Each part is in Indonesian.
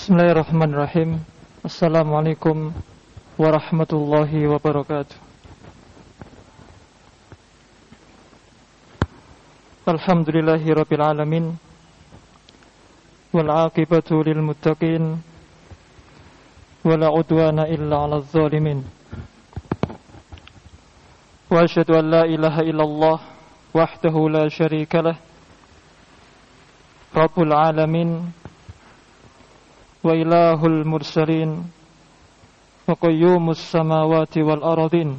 Bismillahirrahmanirrahim. Assalamualaikum warahmatullahi wabarakatuh. Alhamdulillahi rabbil alamin, wal aqibatu lil muttaqin, wala udwana illa 'alal zalimin. Wa asyhadu an la ilaha illallah wahdahu la syarika lah, rabbul alamin wa ilahul mursalin wa qayyumus samawati wal aradin.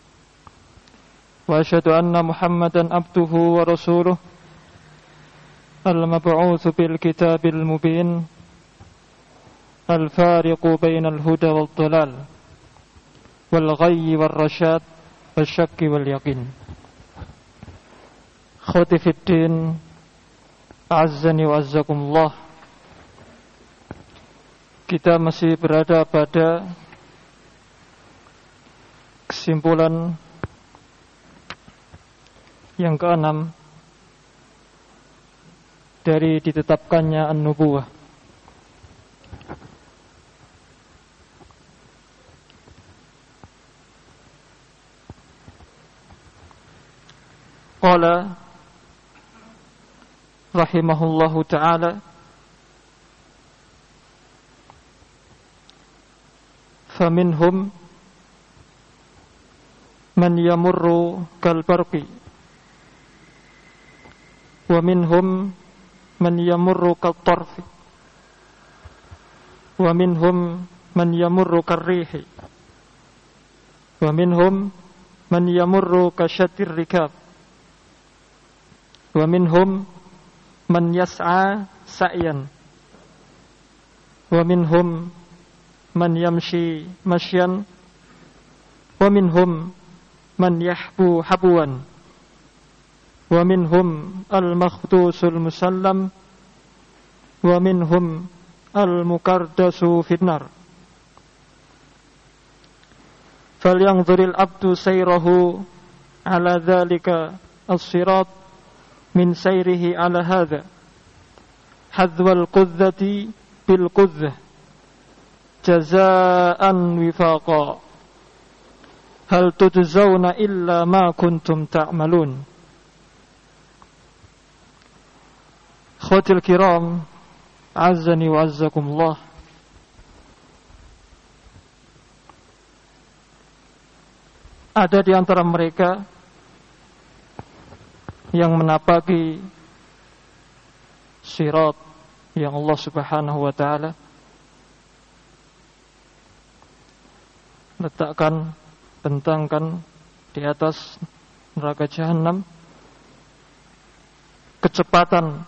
Wa asyhadu anna Muhammadan abduhu wa rasuluh al-mab'utsu bil kitabil mubin al-fariqu bainal huda wad dhalal wal ghayyi war rasyad wasyakki wal yaqin. Khawati fid din, azzani wa azzakumullah. Kita masih berada pada kesimpulan yang keenam dari ditetapkannya an-nubuwah. Qala rahimahullahu ta'ala, faminhum man yamurru kal barqi wa minhum man yamurru kat tarfi wa minhum man yamurru kar rihi wa minhum man yamurru kasyatir rikab wa minhum man yas'a sa'yan wa minhum man yamshi masyan wa minhum man yahbu habwan wa minhum al-makhtusul musallam wa minhum al-mukardasu finnar. Falyanzuril abdu sayrahu ala dhalika as-sirat min sayrihi ala hadha hadwal qudzati bil qudzah jazaan wifaqa hal tujzauna illa ma kuntum ta'malun. Khawatil kiram, azzani wa azzakumullah. Ada di antara mereka yang menapaki sirat yang Allah subhanahu wa ta'ala letakkan, bentangkan di atas neraka jahanam. Kecepatan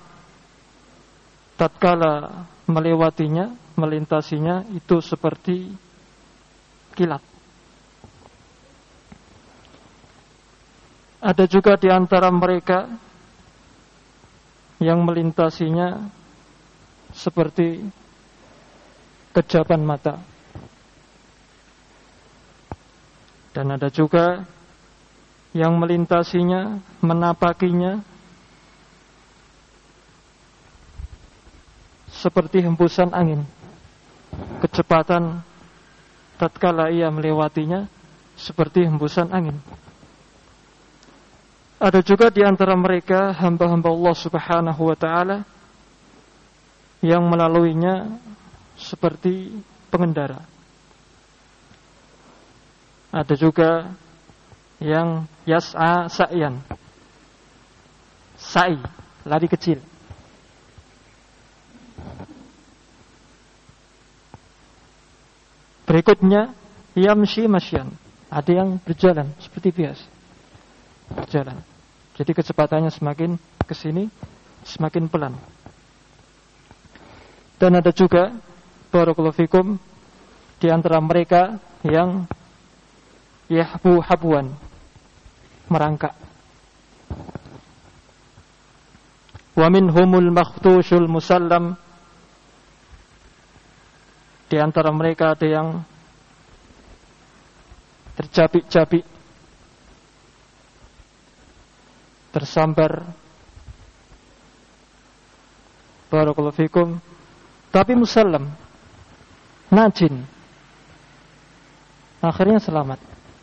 tatkala melewatinya, melintasinya itu seperti kilat. Ada juga di antara mereka yang melintasinya seperti kejapan mata. Dan ada juga yang melintasinya, menapakinya seperti hembusan angin. Kecepatan tatkala ia melewatinya seperti hembusan angin. Ada juga di antara mereka hamba-hamba Allah subhanahu wa ta'ala yang melaluinya seperti pengendara. Ada juga yang yas'a sa'yan, sa'i, lari kecil. Berikutnya yamshi masyan, ada yang berjalan seperti biasa, berjalan. Jadi kecepatannya semakin kesini semakin pelan. Dan ada juga barakallahu fikum di antara mereka yang yahbu habwan, merangkak. Wa minhumul makhtushul musallam, di antara mereka ada yang tercapik-capik, tersambar, barakallahu fikum, tapi musallam, najin, akhirnya selamat.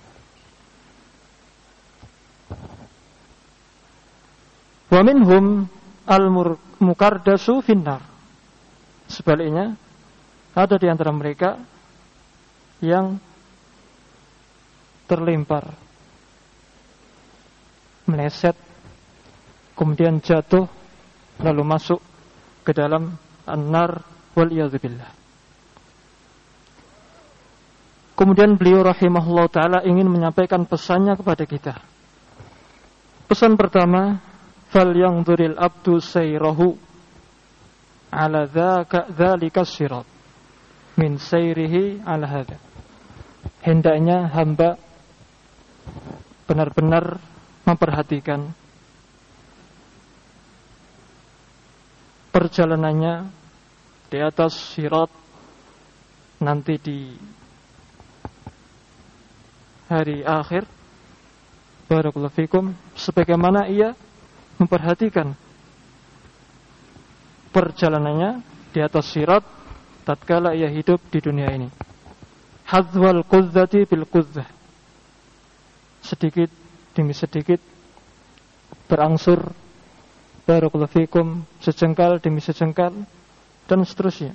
Wa minhum al-mukardasu finnar. Sebaliknya, ada di antara mereka yang terlempar, meleset, kemudian jatuh, lalu masuk ke dalam an-nar waliyadzubillah. Kemudian beliau rahimahullah ta'ala ingin menyampaikan pesannya kepada kita. Pesan pertama, falyanzuril abdu sayrahu ala dzalika sirat min sayrihi ala hadza. Hendaknya hamba benar-benar memperhatikan perjalanannya di atas sirat nanti di hari akhir, barakallahu fikum, sebagaimana ia memperhatikan perjalanannya di atas sirat tatkala ia hidup di dunia ini. Hadzwal qudzati bil qudzah, sedikit demi sedikit berangsur, barakallahu fikum, sejengkal demi sejengkal dan seterusnya,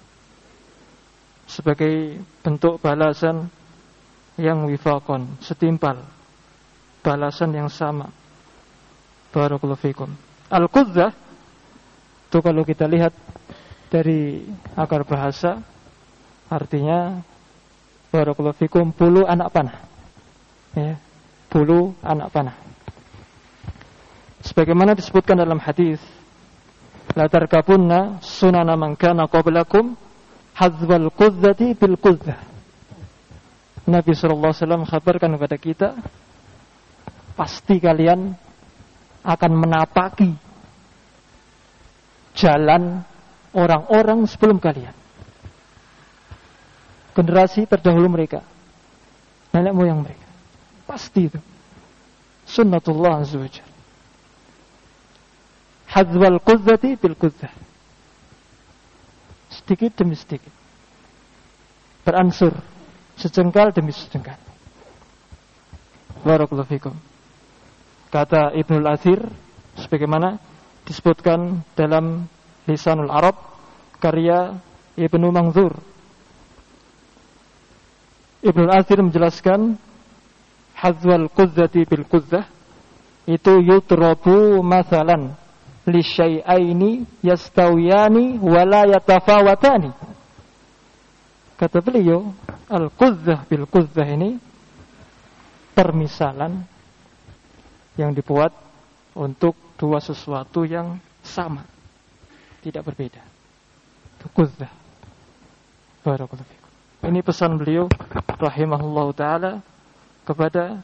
sebagai bentuk balasan yang wifaqon, setimpal, balasan yang sama. Barakallahu fikum. Al-qudzah itu kalau kita lihat dari akar bahasa, artinya barakallahu fikum, bulu anak panah. Ya, bulu anak panah. Sebagaimana disebutkan dalam hadis, la tarkabunna sunana man kana qablakum hadzwal qudzati bil qudzah. Nabi SAW khabarkan kepada kita, pasti kalian akan menapaki jalan orang-orang sebelum kalian, generasi terdahulu mereka, nenek moyang mereka. Pasti itu sunnatullah azza wajalla. Hadzwal qudzati bil qudzah, sedikit demi sedikit beransur, sejengkal demi sejengkal. Barakallahu fikum. Kata Ibnul Athir, sebagaimana disebutkan dalam Lisanul Arab karya Ibnu Manzur, Ibnul Athir menjelaskan hadzwal qudzati bil qudzah itu yutrabu mathalan li syai'aini yastawiyani wa la yatafawatani. Kata beliau, al-qudzah bil qudzah ini permisalan yang dibuat untuk dua sesuatu yang sama, tidak berbeda. Itu qudzah. Barakallahu fikum. Ini pesan beliau rahimahullah ta'ala kepada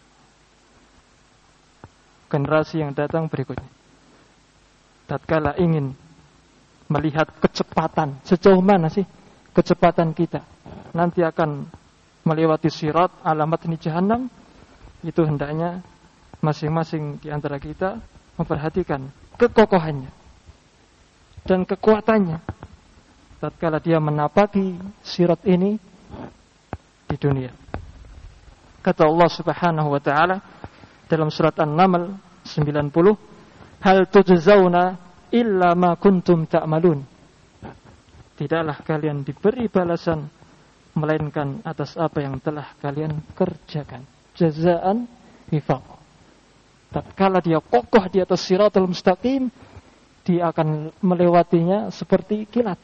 generasi yang datang berikutnya. Tatkala ingin melihat kecepatan, sejauh mana sih kecepatan kita nanti akan melewati sirat, alamat ini jahannam, itu hendaknya masing-masing di antara kita memperhatikan kekokohannya dan kekuatannya tatkala dia menapaki sirat ini di dunia. Kata Allah Subhanahu wa taala dalam surat An-Naml 90, hal tujzauna illa ma kuntum ta'malun. Tidaklah kalian diberi balasan melainkan atas apa yang telah kalian kerjakan. Jazaan wifaq. Tatkala dia kokoh di atas siratal mustaqim, dia akan melewatinya seperti kilat,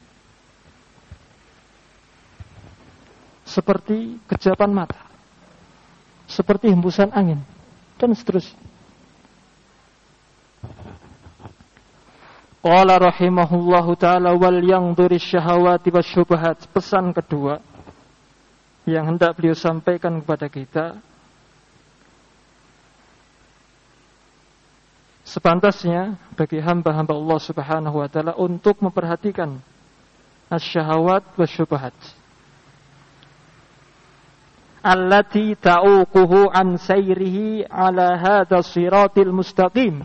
seperti kejapan mata, seperti hembusan angin, dan seterusnya. Qala rahimahullahu ta'ala wal yangduri syahawati wasyubahat. Pesan kedua yang hendak beliau sampaikan kepada kita, sepantasnya bagi hamba-hamba Allah Subhanahu wa ta'ala untuk memperhatikan asyahawat wasyubahat allati ta'uquhu an sayrihi ala hadha siratil mustaqim.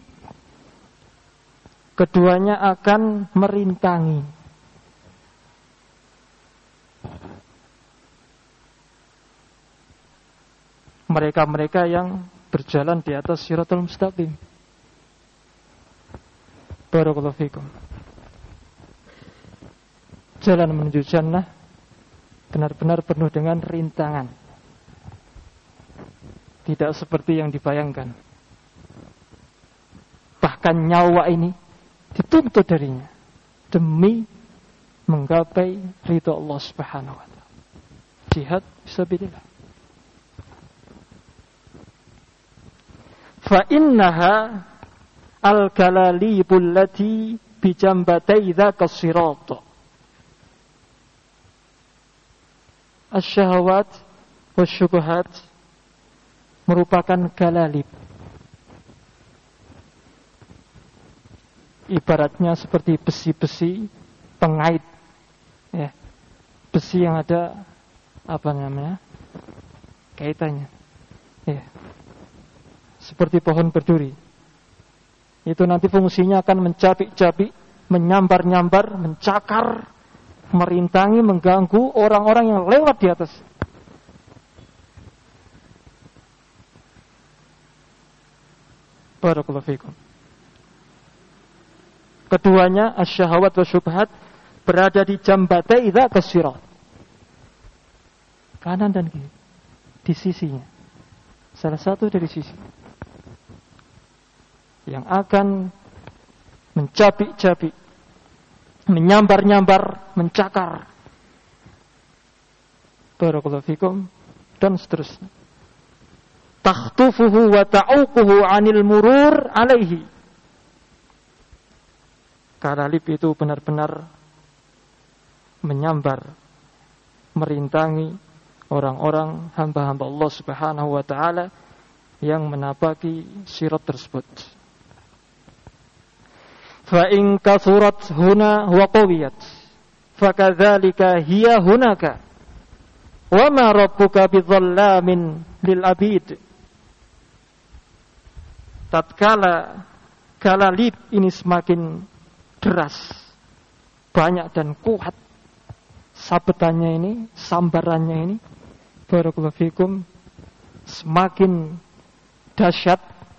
Keduanya akan merintangi mereka-mereka yang berjalan di atas Shiratal Mustaqim. Barakallahu fikum. Jalan menuju jannah benar-benar penuh dengan rintangan. Tidak seperti yang dibayangkan. Bahkan nyawa ini dituntut darinya demi menggapai ridha Allah Subhanahu wa taala. Jihad fisabilillah. Fa innaha al-kalalibul lati bi jambatay dzaka sirat. Asy-syahawat wasyubhat merupakan galalib. Ibaratnya seperti besi-besi pengait, ya. Besi yang ada kaitannya, ya. Seperti pohon berduri. Itu nanti fungsinya akan mencapik-capik, menyambar-nyambar, mencakar, merintangi, mengganggu orang-orang yang lewat di atas. Barakallahu fikum. Keduanya asy-syahawat wa syubhat berada di jambatai dzaka sirat. Kanan dan kiri. Di sisinya. Salah satu dari sisi yang akan mencapik-capik, menyambar-nyambar, mencakar. Barakallahu fikum dan seterusnya. Takhtufuhu wa ta'uquhu 'anil murur 'alaihi. Kalalib itu benar-benar menyambar, merintangi orang-orang hamba-hamba Allah Subhanahu wa taala yang menapaki sirat tersebut. Fa in kathurat huna wa qawiyat fakadzalika hiya hunaka wa ma rabbuka bidzallamin lil abid. Tatkala kalalib ini semakin deras, banyak dan kuat sabetannya ini, sambarannya ini, barakallahu fikum, semakin dahsyat,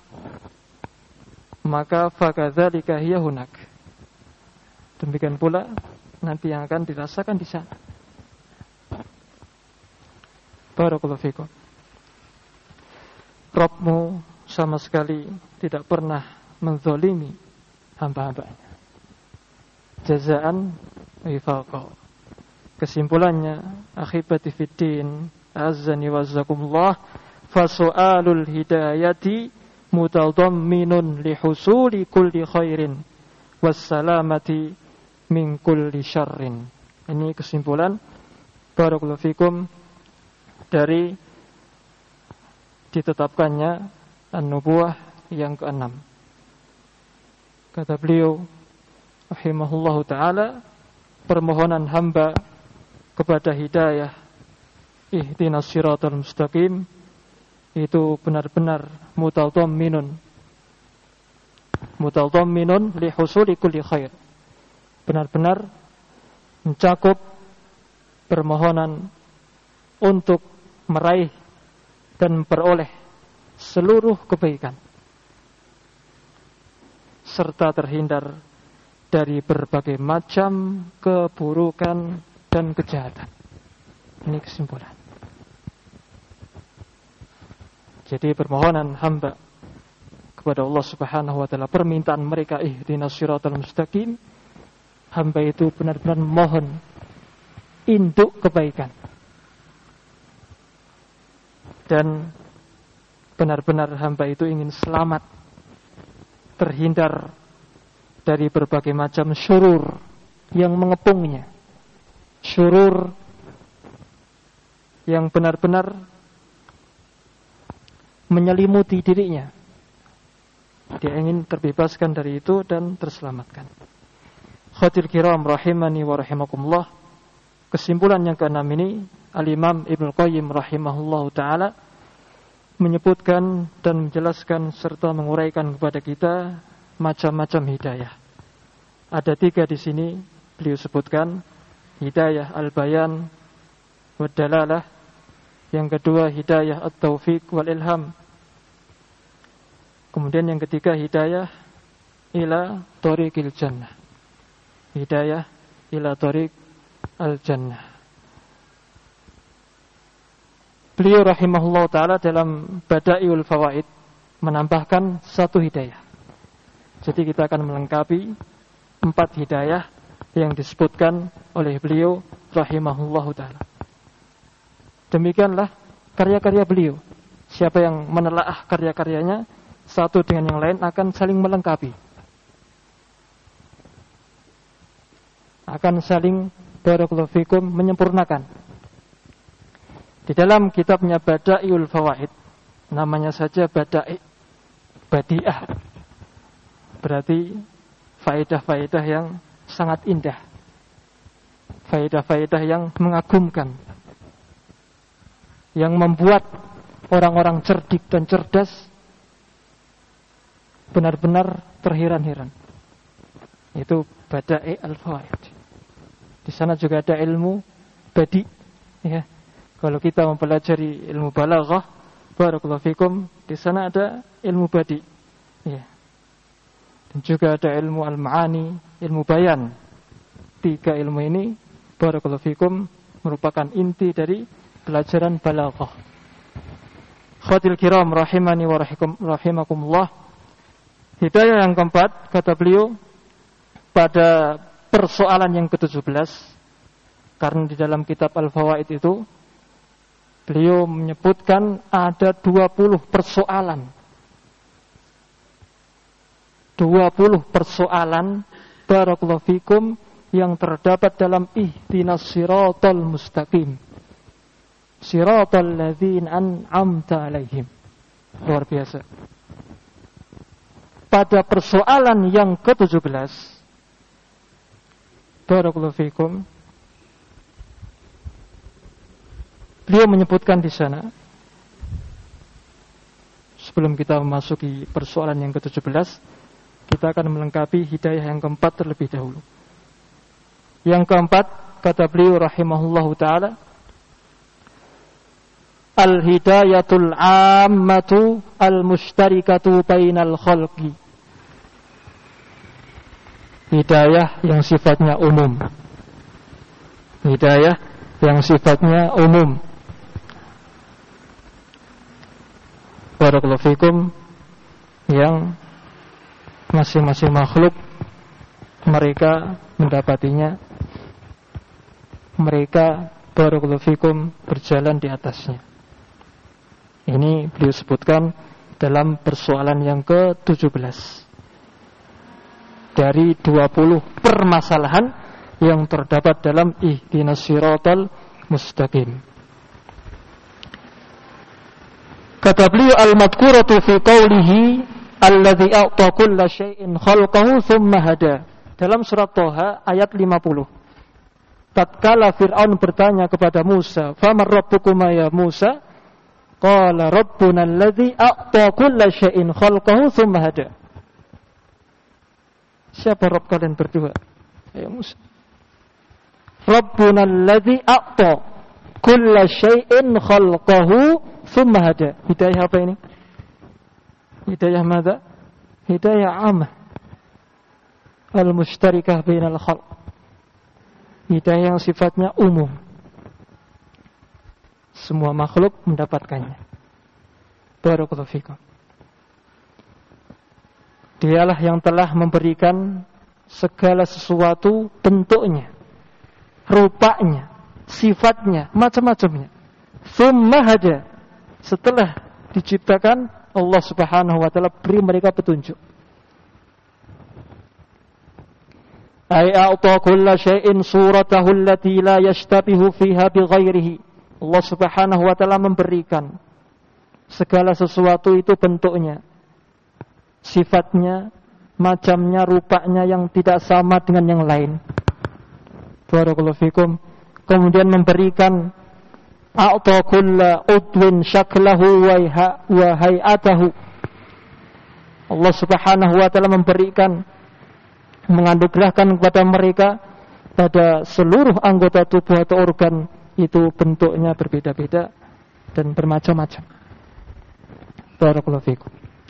maka fakadzalika hiya hunak. Demikian pula nanti yang akan dirasakan di sana. Barakallahu fikum. Rabbmu sama sekali tidak pernah menzalimi hamba-hambanya. Jazaan wifaqa. Kesimpulannya, akhibati fiddin, azzani wazzakumullah, fasu'alul hidayati mutadamminun lihusuli kulli khairin wassalamati min kulli syarrin. Ini kesimpulan barakallahu fikum dari ditetapkannya an-nubuwah yang ke-6. Kata beliau rahimahullahu ta'ala, permohonan hamba kepada hidayah ihdinas siratal mustaqim itu benar-benar mutadamminun li husuli kulli khair, benar-benar mencakup permohonan untuk meraih dan memperoleh seluruh kebaikan serta terhindar dari berbagai macam keburukan dan kejahatan. Ini kesimpulan. Jadi permohonan hamba kepada Allah Subhanahu wa taala, permintaan mereka ihdinas siratal mustaqim, hamba itu benar-benar mohon induk kebaikan dan benar-benar hamba itu ingin selamat, terhindar dari berbagai macam syurur yang mengepungnya, syurur yang benar-benar menyelimuti dirinya. Dia ingin terbebaskan dari itu dan terselamatkan. Khawatir kiram rahimani wa rahimakumullah. Kesimpulan yang ke-6 ini, Al-Imam Ibnu Qayyim rahimahullahu ta'ala menyebutkan dan menjelaskan serta menguraikan kepada kita macam-macam hidayah. Ada 3 di sini beliau sebutkan, hidayah al-bayan wa dalalah, Yang kedua hidayah at-taufiq wal ilham. Kemudian yang ketiga hidayah ila thariqil jannah. Hidayah ila thariq al-jannah. Beliau rahimahullah ta'ala dalam Bada'iul Fawaid menambahkan satu hidayah. Jadi kita akan melengkapi 4 hidayah yang disebutkan oleh beliau rahimahullah ta'ala. Demikianlah karya-karya beliau. Siapa yang menelaah karya-karyanya, satu dengan yang lain akan saling melengkapi. Akan saling barakallahu fikum menyempurnakan. Di dalam kitabnya Bada'iul Fawaid, namanya saja Badi'ah. Berarti faedah-faedah yang sangat indah. Faedah-faedah yang mengagumkan. Yang membuat orang-orang cerdik dan cerdas benar-benar terheran-heran. Itu Bada'iul Fawaid. Di sana juga ada ilmu badi, ya. Kalau kita mempelajari ilmu balaghah, barakallahu fikum, di sana ada ilmu badi, ya. Dan juga ada ilmu al-ma'ani, ilmu bayan. 3 ilmu ini barakallahu fikum merupakan inti dari pelajaran balaghah. Khawatil kiram rahimani wa rahimakumullah. Hidayah yang keempat, kata beliau, pada persoalan yang ke-17, karena di dalam kitab Al-Fawaid itu beliau menyebutkan ada 20 persoalan. 20 persoalan barakallahu fikum yang terdapat dalam ihdinas siratal mustaqim. Siratal ladzina an'amta alaihim. Luar biasa. Pada persoalan yang ke-17, barakallahu fikum, beliau menyebutkan di sana, sebelum kita memasuki persoalan yang ke-17, kita akan melengkapi hidayah yang keempat terlebih dahulu. Yang keempat, kata beliau rahimahullahu ta'ala, al-hidayatul ammatu al-mushtarikatu bainal khalqi. Hidayah yang sifatnya umum. Hidayah yang sifatnya umum. Barakallahu fikum, yang masing-masing makhluk mereka mendapatinya, mereka barakallahu fikum berjalan di atasnya. Ini beliau sebutkan dalam persoalan yang ke-17 dari 20 permasalahan yang terdapat dalam ihdinas siratal mustaqim. Kata beliau, al-madhkuratu fi qawlihi alladhi a'ta kulla syai'in khalqahu thumma hada. Dalam surat Thaha ayat 50. Tatkala Fir'aun bertanya kepada Musa, "Faman rabbukuma ya Musa?" Qala rabbuna alladhi a'ta kulla syai'in khalqahu thumma hada. Siapa Rabb kalian berdua? Ya Musa. Rabbuna alladhi a'ta kulla syai'in khalqahu thumma hada. Hidayah apa ini? Hidayah mada? Hidayah amah. Al-mushtarikah bainal khalq. Hidayah yang sifatnya umum. Semua makhluk mendapatkannya. Barakallahu fikum. Dialah yang telah memberikan segala sesuatu bentuknya, rupanya, sifatnya, macam-macamnya. Tsumma hada. Setelah diciptakan, Allah Subhanahu wa taala beri mereka petunjuk. Ay a'ta kulla syai'in suratahu allati la yashtabihu fiha bighairihi. Allah Subhanahu wa taala memberikan segala sesuatu itu bentuknya, sifatnya, macamnya, rupanya yang tidak sama dengan yang lain. Barakallahu fikum. Kemudian memberikan a'ta kulla udwin syaklahu wa hay'atahu. Allah Subhanahu wa taala memberikan, menganugerahkan kepada mereka pada seluruh anggota tubuh atau organ itu bentuknya berbeda-beda. dan bermacam-macam. Barakallahu fikum.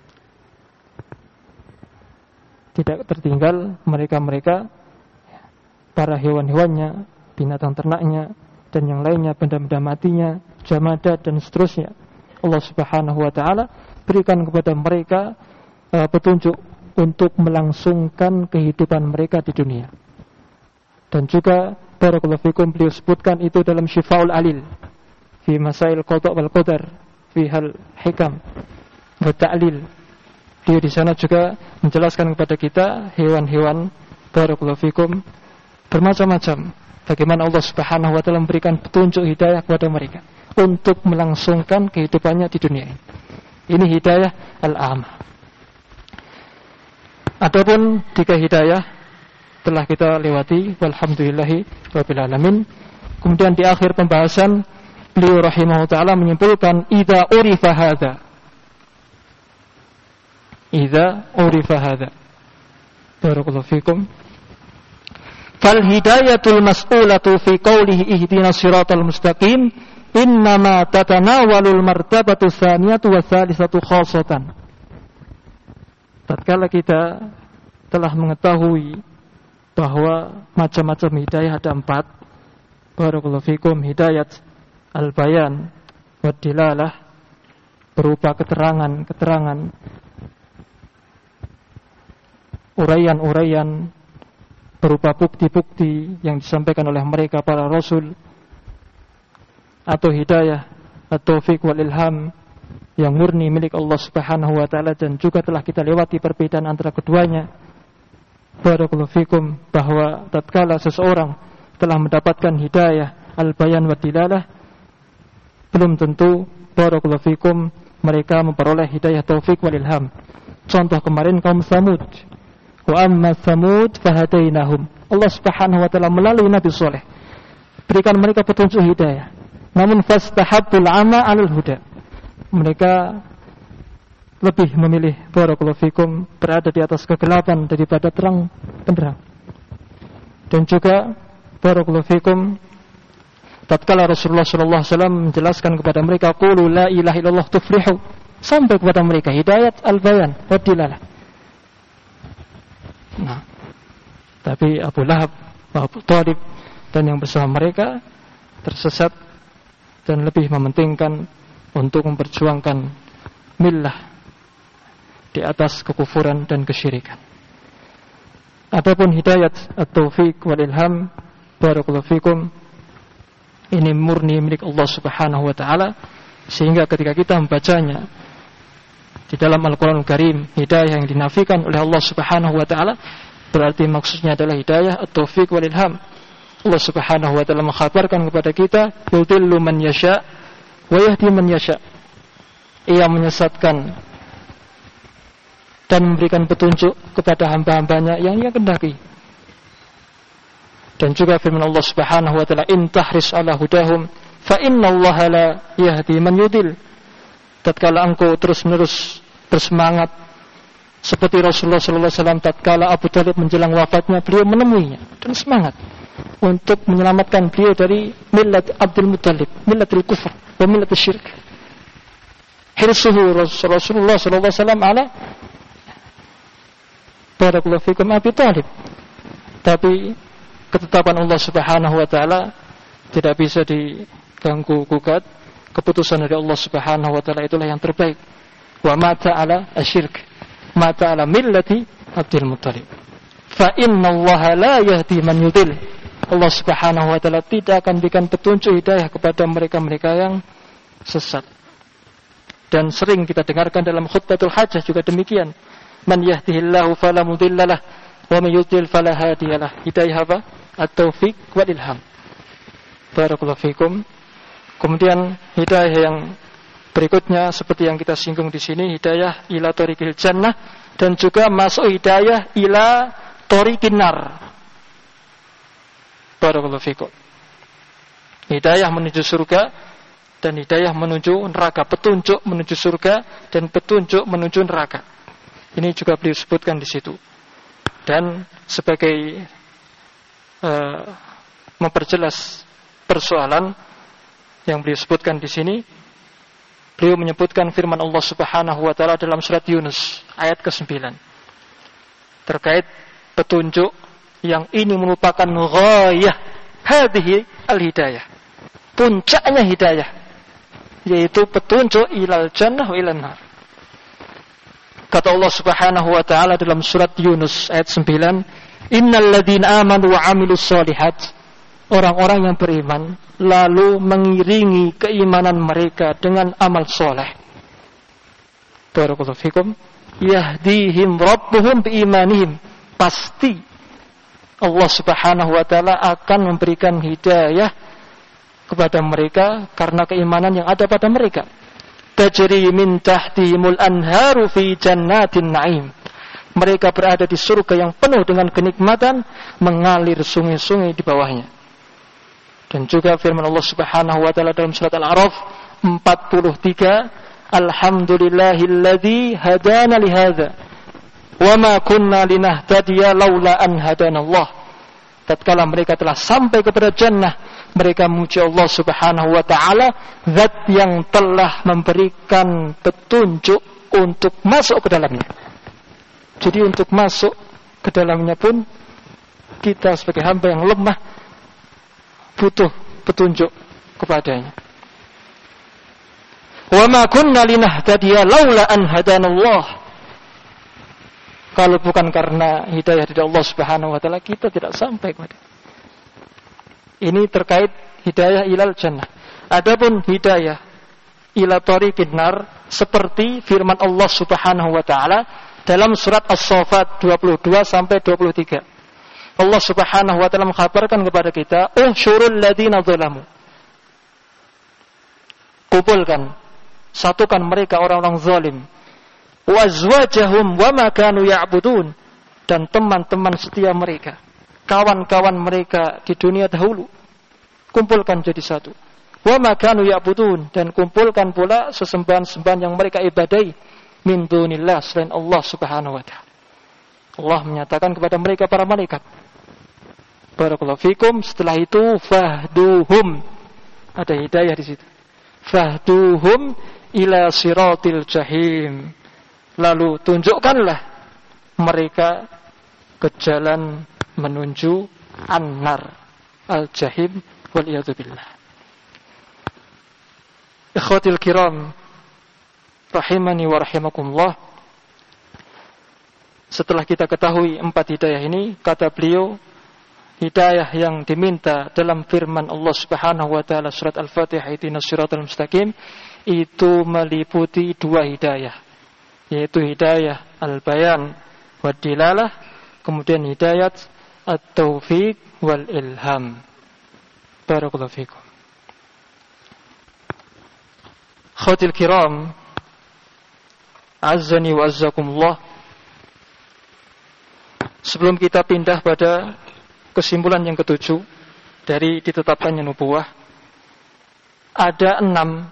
Tidak tertinggal mereka-mereka, para hewan-hewannya, binatang ternaknya, dan yang lainnya, benda-benda matinya, jamadat dan seterusnya. Allah Subhanahu wa taala berikan kepada mereka petunjuk untuk melangsungkan kehidupan mereka di dunia. Dan juga barakallahu fikum, beliau sebutkan itu dalam Syifaul Alil fi Masail Qada' wal Qadar fi hal hikam wa ta'lil. Dia di sana juga menjelaskan kepada kita hewan-hewan barakallahu fikum bermacam-macam, bagaimana Allah Subhanahu wa taala memberikan petunjuk hidayah kepada mereka untuk melangsungkan kehidupannya di dunia ini. Ini hidayah al-'amah. Adapun tiga hidayah telah kita lewati, walhamdulillahi rabbil alamin. Kemudian di akhir pembahasan beliau rahimahullah taala menyimpulkan idza urifa hadza barakallahu fikum fal hidayatul mas'ulatu fi qawlihi ihdinas siratal mustaqim innama tatanawalul martabatu tsaniyatu wa tsalisatu khassatan. Tatkala kita telah mengetahui bahwa macam-macam hidayah ada 4, barakallahu fikum, hidayat al-bayan wa dilalah berupa keterangan uraian-uraian berupa bukti-bukti yang disampaikan oleh mereka para rasul, atau hidayah at-taufiq wal ilham yang murni milik Allah Subhanahu wa taala, dan juga telah kita lewati perbedaan antara keduanya. Barakallahu fikum, bahwa tatkala seseorang telah mendapatkan hidayah al-bayan wa dilalah, belum tentu barakallahu fikum mereka memperoleh hidayah taufiq wal ilham. Contoh kemarin kaum Tsamud. Wa amma Tsamud fahadainahum. Allah Subhanahu wa taala melalui Nabi Saleh berikan mereka petunjuk hidayah. Namun fastahabbul 'ama 'alal huda. Mereka lebih memilih barakallahu fikum berada di atas kegelapan daripada terang benderang. Dan juga barakallahu fikum tatkala Rasulullah sallallahu alaihi wasallam menjelaskan kepada mereka qulu la ilaha illallah tuflihu, sampai kepada mereka hidayat al-bayan wa dilalah. Nah, tapi Abu Lahab, Abu Thalib dan yang bersama mereka tersesat dan lebih mementingkan untuk memperjuangkan millah di atas kekufuran dan kesyirikan. Adapun hidayat at-taufiq wal ilham barakallahu fikum, ini murni milik Allah Subhanahu wa taala, sehingga ketika kita membacanya di dalam Al-Qur'anul Karim, hidayah yang dinafikan oleh Allah Subhanahu wa taala berarti maksudnya adalah hidayah at-taufiq wal ilham. Allah Subhanahu wa taala mengkhabarkan kepada kita, yudillu man yasha wa yahdi man yasha. Ia menyesatkan dan memberikan petunjuk kepada hamba-hambanya yang Ia kehendaki. Dan juga firman Allah Subhanahu wa taala, in tahris ala hudahum fa innallaha la yahdi man yudil. Tatkala engkau terus-menerus bersemangat seperti Rasulullah sallallahu alaihi wasallam tatkala Abu Thalib menjelang wafatnya, beliau menemuinya dan semangat untuk menyelamatkan beliau dari millat Abdul Muttalib, millatul kufr wa millatul syirk. Hirsuhu Rasulullah sallallahu alaihi wasallam ala barakallahu fikum Abi Thalib. Tapi ketetapan Allah Subhanahu wa taala tidak bisa diganggu gugat. Keputusan dari Allah Subhanahu wa taala itulah yang terbaik. Wa mata ala asyirk, mata ala millati Abdul Muttalib. Fa innallaha la yahdi man yudil. Allah Subhanahu wa taala tidak akan berikan petunjuk hidayah kepada mereka-mereka yang sesat. Dan sering kita dengarkan dalam khutbatul hajah juga demikian. Man yahdihillahu fala mudhillalah wa man yudlil fala hadiyalah. Hidayah apa? At-taufiq wal ilham. Barakallahu fikum. Kemudian hidayah yang berikutnya seperti yang kita singgung di sini, hidayah ila thoriqil jannah, dan juga masuk hidayah ila thoriqin nar. Barakallahu fikum. Hidayah menuju surga dan hidayah menuju neraka, petunjuk menuju surga dan petunjuk menuju neraka. Ini juga beliau sebutkan di situ. Dan sebagai memperjelas persoalan yang beliau sebutkan di sini, Beliau menyebutkan firman Allah Subhanahu wa taala dalam surat Yunus ayat ke-9 terkait petunjuk yang ini merupakan ghayah hadhihi al-hidayah. Puncaknya hidayah yaitu petunjuk ilal jannah wa ilan nar. Kata Allah Subhanahu wa taala dalam surat Yunus ayat 9, "Innal ladzina amanu wa 'amilus shalihat." Orang-orang yang beriman lalu mengiringi keimanan mereka dengan amal soleh. Barakallahu fikum. Yahdihim rabbuhum biimanihim. Pasti Allah Subhanahu wa taala akan memberikan hidayah kepada mereka karena keimanan yang ada pada mereka. Tajri min tahtihimul anharu fi jannatin na'im. Mereka berada di surga yang penuh dengan kenikmatan, mengalir sungai-sungai di bawahnya. Dan juga firman Allah Subhanahu wa taala dalam surat Al-A'raf 43, Alhamdulillahilladzi hadana lihadza wa ma kunna linahtadiya laula an hadanallah. Tatkala mereka telah sampai kepada jannah, mereka memuji Allah Subhanahu wa taala, zat yang telah memberikan petunjuk untuk masuk ke dalamnya. Jadi untuk masuk ke dalamnya pun kita sebagai hamba yang lemah butuh petunjuk kepadanya. Wa ma kunna linahtadiya laula an hadanallah. Kalau bukan karena hidayah dari Allah Subhanahu wa taala, kita tidak sampai kepada. Ini terkait hidayah ilal jannah. Adapun hidayah ila thariqin nar seperti firman Allah Subhanahu wa taala dalam surat As-Saffat 22 sampai 23. Allah Subhanahu wa taala mengkhabarkan kepada kita, "Usyurul ladzina zalamu." Kumpulkan, satukan mereka orang-orang zalim. Wa azwajahum wa ma kanu ya'budun, dan teman-teman setia mereka, kawan-kawan mereka di dunia dahulu. Kumpulkan jadi satu. Wa ma kanu ya'budun, dan kumpulkan pula sesembahan-sembahan yang mereka ibadahi min dunillah, selain Allah Subhanahu wa taala. Allah menyatakan kepada mereka para malaikat, barakallahu fikum, setelah itu fahduhum, ada hidayah di situ. Fahduhum ila siratil jahim, lalu tunjukkanlah mereka ke jalan menuju an-nar al-jahim wal iyadu billah. Ikhwatil kiram rahimani wa rahimakumullah. Setelah kita ketahui 4 hidayah ini, kata beliau, hidayah yang diminta dalam firman Allah Subhanahu wa taala surat Al-Fatihah, ihdinas siratal mustaqim, itu meliputi 2 hidayah, yaitu hidayah al-bayan wad dilalah, kemudian hidayat at-taufiq wal ilham. Barakallahu fikum. Khawatil kiram, azzani wa azzakumullah. Sebelum kita pindah pada kesimpulan yang ke-7 dari ditetapkannya nubuwah, ada 6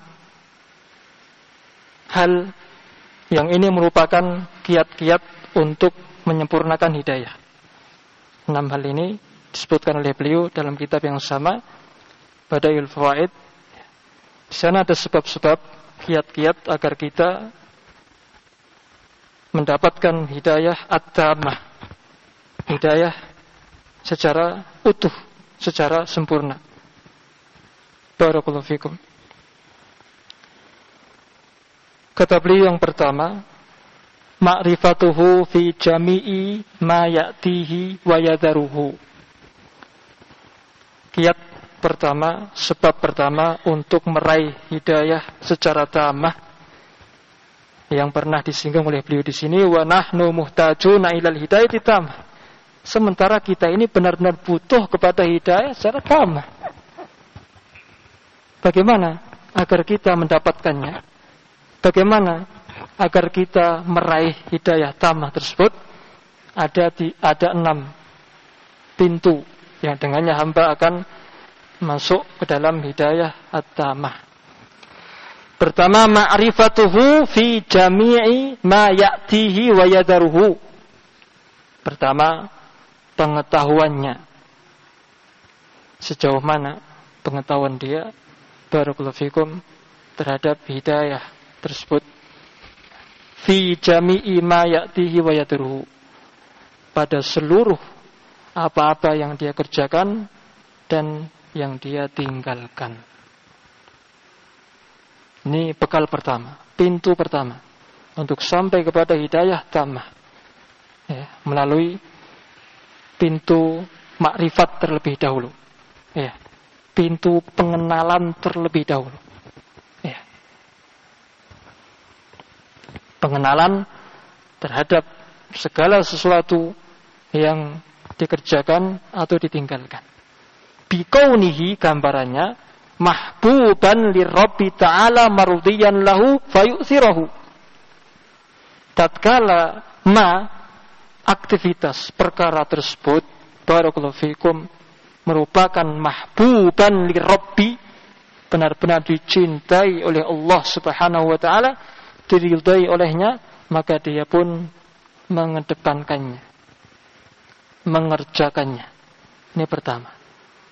hal yang ini merupakan kiat-kiat untuk menyempurnakan hidayah. 6 hal ini disebutkan oleh beliau dalam kitab yang sama, Bada'iul Fawaid. Di sana ada sebab-sebab, kiat-kiat agar kita mendapatkan hidayah at-tamah, hidayah secara utuh, secara sempurna. Barakallahu fikum. Kata beliau yang pertama, ma'rifatuhu fi jami'i ma ya'tihi wa yadharuhu. Kiat pertama, sebab pertama untuk meraih hidayah secara tamah yang pernah disinggung oleh beliau di sini, wa nahnu muhtajuna ilal hidayati tamah. Sementara kita ini benar-benar butuh kepada hidayah secara tamah. Bagaimana agar kita mendapatkannya? Bagaimana agar kita meraih hidayah tamah tersebut? Ada 6 pintu yang dengannya hamba akan masuk ke dalam hidayah at-tamah. Pertama, ma'rifatuhu fi jami'i ma ya'tihi wa yadharuhu. Pertama, pengetahuannya. Sejauh mana pengetahuan dia, barakallahu fikum, terhadap hidayah tersebut. Fi jami'i ma ya'tihi wa yadruhu. Pada seluruh apa-apa yang dia kerjakan dan yang dia tinggalkan. Ini bekal pertama, pintu pertama untuk sampai kepada hidayah tamah, ya, melalui pintu makrifat terlebih dahulu, ya, pintu pengenalan terlebih dahulu, ya. Pengenalan terhadap segala sesuatu yang dikerjakan atau ditinggalkan. Bikaunihi, gambarannya mahbuban lirabbi ta'ala mardiyan lahu fayu'thirahu. Tatkala aktivitas perkara tersebut, barakallahu fikum, merupakan mahbuban lirabbi, benar-benar dicintai oleh Allah Subhanahu wa taala, diridai olehnya, maka dia pun mengedepankannya, mengerjakannya. Ini pertama.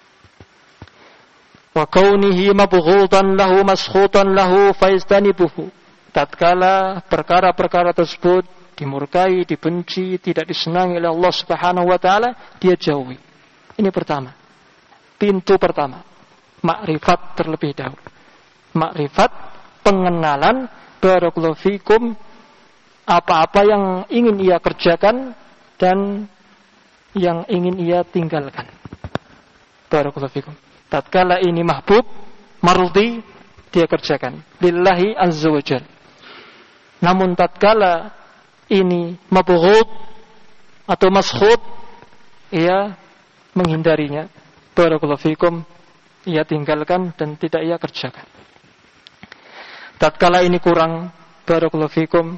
Wa kaunihi mabghudan lahu maskhutan lahu faistanibuhu. Tatkala perkara-perkara tersebut dimurkai, dibenci, tidak disenangi oleh Allah Subhanahu wa taala, dia jauhi. Ini pertama. Pintu pertama. Makrifat terlebih dahulu. Makrifat, pengenalan, barakallahu fikum, apa-apa yang ingin ia kerjakan dan yang ingin ia tinggalkan. Barakallahu fikum. Tatkala ini mahbub, marudi, dia kerjakan lillahi azza wa jalla. Namun tatkala ini mabghud atau maskhut, ia menghindarinya. Barakallahu fikum, ia tinggalkan dan tidak ia kerjakan. Tatkala ini kurang, barakallahu fikum,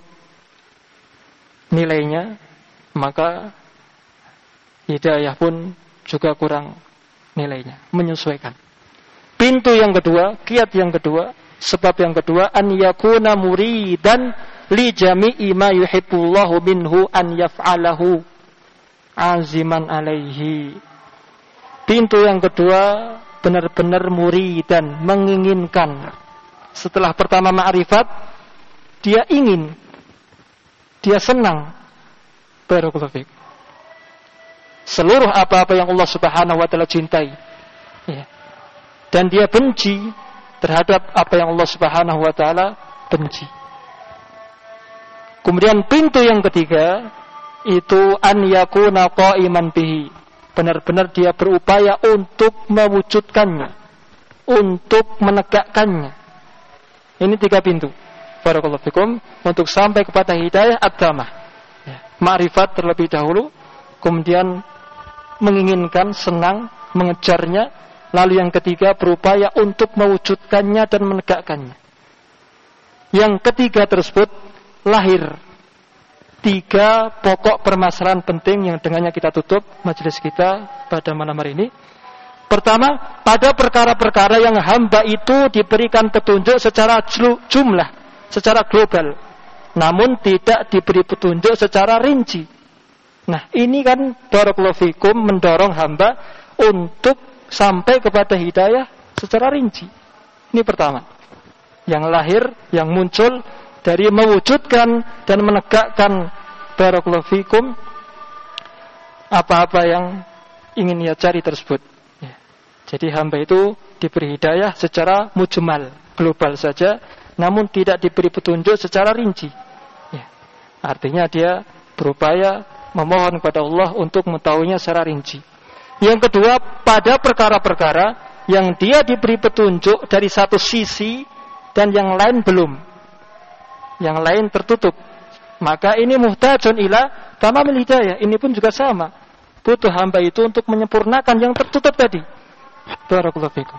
nilainya, maka hidayah pun juga kurang nilainya, menyesuaikan. Pintu yang kedua, kiat yang kedua, sebab yang kedua, an yakuna muridan li jami'i ma yuhibbullahu minhu an yaf'alahu aziman alaihi. Pintu yang kedua, benar-benar muridan, menginginkan. Setelah pertama ma'rifat, dia ingin, dia senang. Barakallahu fiik. Seluruh apa-apa yang Allah Subhanahu wa taala cintai, ya. Dan dia benci terhadap apa yang Allah Subhanahu wa taala benci. Kemudian pintu yang ketiga itu an yakuna qa'iman bihi. Benar-benar dia berupaya untuk mewujudkannya, untuk menegakkannya. Ini 3 pintu. Barakallahu fikum, untuk sampai kepada hidayah at-tamah. Ya. Ma'rifat terlebih dahulu, kemudian menginginkan, senang, mengejarnya, lalu yang ketiga berupaya untuk mewujudkannya dan menegakkannya. Yang ketiga tersebut lahir 3 pokok permasalahan penting yang dengannya kita tutup majelis kita pada malam hari ini. Pertama, pada perkara-perkara yang hamba itu diberikan petunjuk secara jumlah, secara global, namun tidak diberi petunjuk secara rinci. Nah, ini kan barakallahu fikum mendorong hamba untuk sampai kepada hidayah secara rinci. Ini pertama. Yang lahir, yang muncul dari mewujudkan dan menegakkan barakallahu fikum apa-apa yang ingin ia cari tersebut. Ya. Jadi hamba itu diberi hidayah secara mujmal, global saja, namun tidak diberi petunjuk secara rinci. Ya. Artinya dia berupaya memohon kepada Allah untuk mengetahuinya secara rinci. Yang kedua, pada perkara-perkara yang dia diberi petunjuk dari satu sisi dan yang lain belum, yang lain tertutup, maka ini muhtajun ila tamamil hidayah. Ini pun juga sama, butuh hamba itu untuk menyempurnakan yang tertutup tadi. Barakallahu fikum.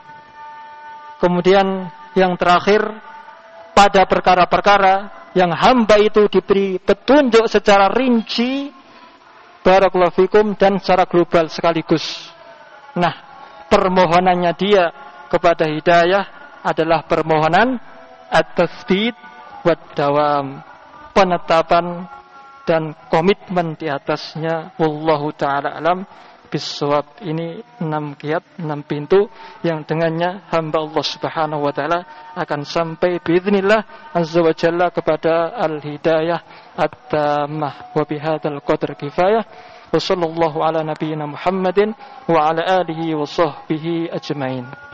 Kemudian yang terakhir, pada perkara-perkara yang hamba itu diberi petunjuk secara rinci, barakallahu fikum, dan secara global sekaligus. Nah, permohonannya dia kepada hidayah adalah permohonan at-tasdid wa dawam, penetapan dan komitmen di atasnya. Wallahu ta'ala alam bisawab. Ini 6 kiat, 6 pintu yang dengannya hamba Allah Subhanahu wa taala akan sampai biiznillah azza wa jalla kepada al-hidayah at-tammah. Wa bihadzal qadri kifayah. Wa sallallahu ala nabiyyina Muhammadin wa ala alihi wa sahbihi ajmain.